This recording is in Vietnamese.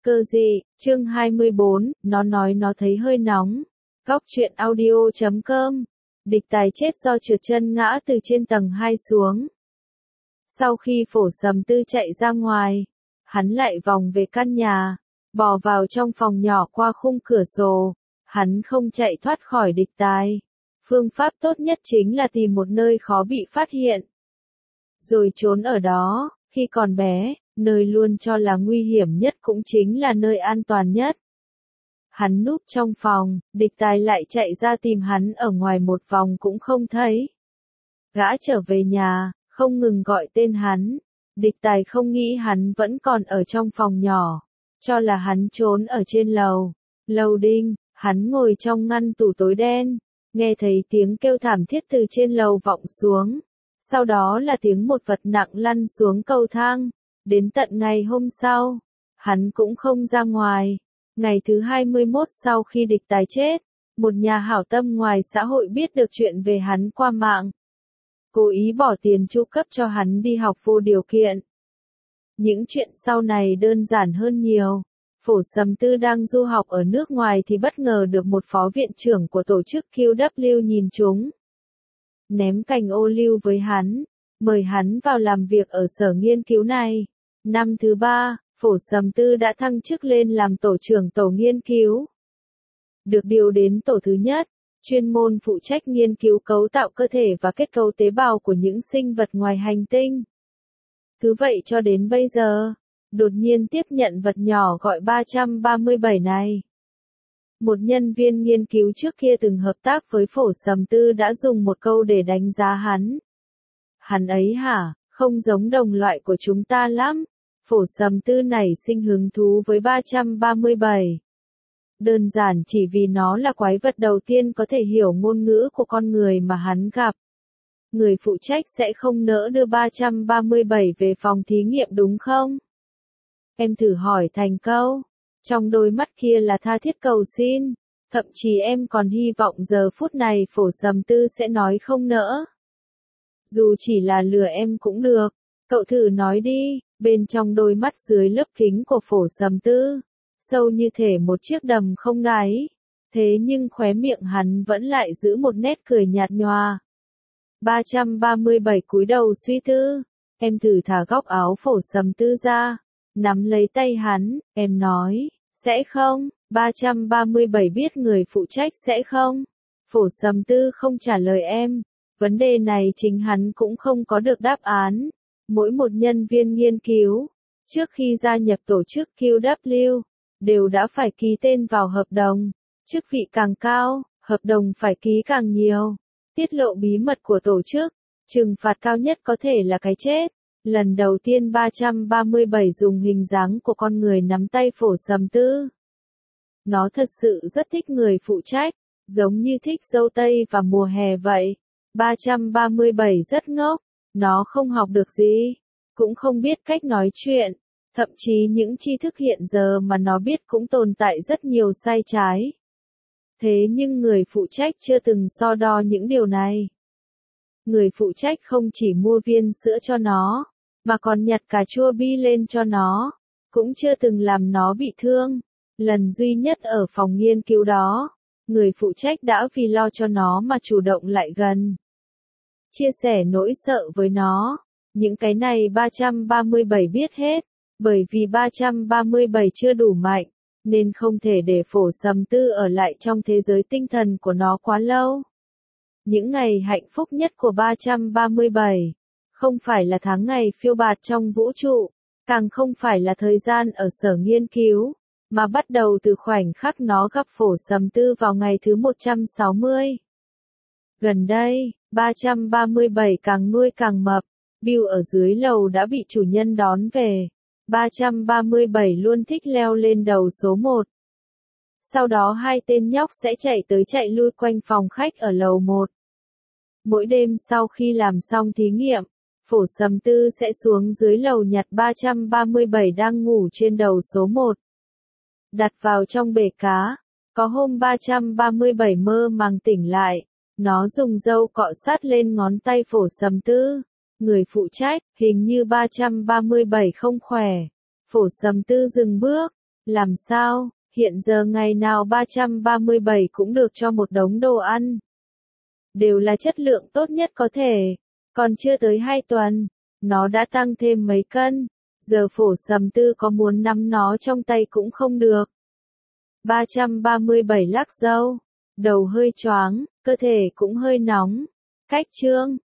Cơ gì, chương 24, nó nói nó thấy hơi nóng. Góc truyện audio.com. Địch Tài chết do trượt chân ngã từ trên tầng 2 xuống. Sau khi Phổ Sầm Tư chạy ra ngoài, hắn lại vòng về căn nhà, bò vào trong phòng nhỏ qua khung cửa sổ. Hắn không chạy thoát khỏi Địch Tài. Phương pháp tốt nhất chính là tìm một nơi khó bị phát hiện, rồi trốn ở đó. Khi còn bé, nơi luôn cho là nguy hiểm nhất cũng chính là nơi an toàn nhất. Hắn núp trong phòng, Địch Tài lại chạy ra tìm hắn ở ngoài một vòng cũng không thấy. Gã trở về nhà, không ngừng gọi tên hắn. Địch Tài không nghĩ hắn vẫn còn ở trong phòng nhỏ, cho là hắn trốn ở trên lầu. Lầu đinh, hắn ngồi trong ngăn tủ tối đen, nghe thấy tiếng kêu thảm thiết từ trên lầu vọng xuống. Sau đó là tiếng một vật nặng lăn xuống cầu thang. Đến tận ngày hôm sau, hắn cũng không ra ngoài. Ngày thứ 21 sau khi Địch Tài chết, một nhà hảo tâm ngoài xã hội biết được chuyện về hắn qua mạng, cố ý bỏ tiền chu cấp cho hắn đi học vô điều kiện. Những chuyện sau này đơn giản hơn nhiều. Phổ Sầm Tư đang du học ở nước ngoài thì bất ngờ được một phó viện trưởng của tổ chức QW nhìn trúng, ném cành ô liu với hắn, mời hắn vào làm việc ở sở nghiên cứu này. Năm thứ 3, Phổ Sầm Tư đã thăng chức lên làm tổ trưởng tổ nghiên cứu. Được điều đến tổ thứ nhất, chuyên môn phụ trách nghiên cứu cấu tạo cơ thể và kết cấu tế bào của những sinh vật ngoài hành tinh. Cứ vậy cho đến bây giờ, đột nhiên tiếp nhận vật nhỏ gọi 337 này. Một nhân viên nghiên cứu trước kia từng hợp tác với Phổ Sầm Tư đã dùng một câu để đánh giá hắn. Hắn ấy hả, không giống đồng loại của chúng ta lắm. Phổ Sầm Tư nảy sinh hứng thú với 337. Đơn giản chỉ vì nó là quái vật đầu tiên có thể hiểu ngôn ngữ của con người mà hắn gặp. Người phụ trách sẽ không nỡ đưa 337 về phòng thí nghiệm đúng không? Em thử hỏi thành câu. Trong đôi mắt kia là tha thiết cầu xin. Thậm chí em còn hy vọng giờ phút này Phổ Sầm Tư sẽ nói không nỡ. Dù chỉ là lừa em cũng được. Cậu thử nói đi. Bên trong đôi mắt dưới lớp kính của Phổ Sầm Tư, sâu như thể một chiếc đầm không đáy. Thế nhưng khóe miệng hắn vẫn lại giữ một nét cười nhạt nhòa. 337 cúi đầu suy tư. Em thử thả góc áo Phổ Sầm Tư ra, nắm lấy tay hắn, em nói, sẽ không? 337 biết người phụ trách sẽ không? Phổ Sầm Tư không trả lời em. Vấn đề này chính hắn cũng không có được đáp án. Mỗi một nhân viên nghiên cứu, trước khi gia nhập tổ chức QW, đều đã phải ký tên vào hợp đồng. Chức vị càng cao, hợp đồng phải ký càng nhiều. Tiết lộ bí mật của tổ chức, trừng phạt cao nhất có thể là cái chết. Lần đầu tiên 337 dùng hình dáng của con người nắm tay Phổ Sầm Tư. Nó thật sự rất thích người phụ trách, giống như thích dâu tây và mùa hè vậy. 337 rất ngốc, nó không học được gì, cũng không biết cách nói chuyện, thậm chí những tri thức hiện giờ mà nó biết cũng tồn tại rất nhiều sai trái. Thế nhưng người phụ trách chưa từng so đo những điều này. Người phụ trách không chỉ mua viên sữa cho nó, mà còn nhặt cà chua bi lên cho nó, cũng chưa từng làm nó bị thương. Lần duy nhất ở phòng nghiên cứu đó, người phụ trách đã vì lo cho nó mà chủ động lại gần, chia sẻ nỗi sợ với nó. Những cái này 337 biết hết, bởi vì 337 chưa đủ mạnh, nên không thể để Phổ Sầm Tư ở lại trong thế giới tinh thần của nó quá lâu. Những ngày hạnh phúc nhất của 337, không phải là tháng ngày phiêu bạt trong vũ trụ, càng không phải là thời gian ở sở nghiên cứu, mà bắt đầu từ khoảnh khắc nó gặp Phổ Sầm Tư vào ngày thứ 160. Gần đây, 337 càng nuôi càng mập. Bill ở dưới lầu đã bị chủ nhân đón về. 337 luôn thích leo lên đầu số 1. Sau đó hai tên nhóc sẽ chạy tới chạy lui quanh phòng khách ở lầu 1. Mỗi đêm sau khi làm xong thí nghiệm, Phổ Sầm Tư sẽ xuống dưới lầu nhặt 337 đang ngủ trên đầu số 1. Đặt vào trong bể cá. Có hôm 337 mơ màng tỉnh lại. Nó dùng dâu cọ sát lên ngón tay Phổ Sầm Tư. Người phụ trách, hình như 337 không khỏe. Phổ Sầm Tư dừng bước, Làm sao, hiện giờ ngày nào 337 cũng được cho một đống đồ ăn. Đều là chất lượng tốt nhất có thể. Còn chưa tới 2 tuần, nó đã tăng thêm mấy cân. Giờ Phổ Sầm Tư có muốn nắm nó trong tay cũng không được. 337 lắc râu, đầu hơi choáng, cơ thể cũng hơi nóng. Cách chương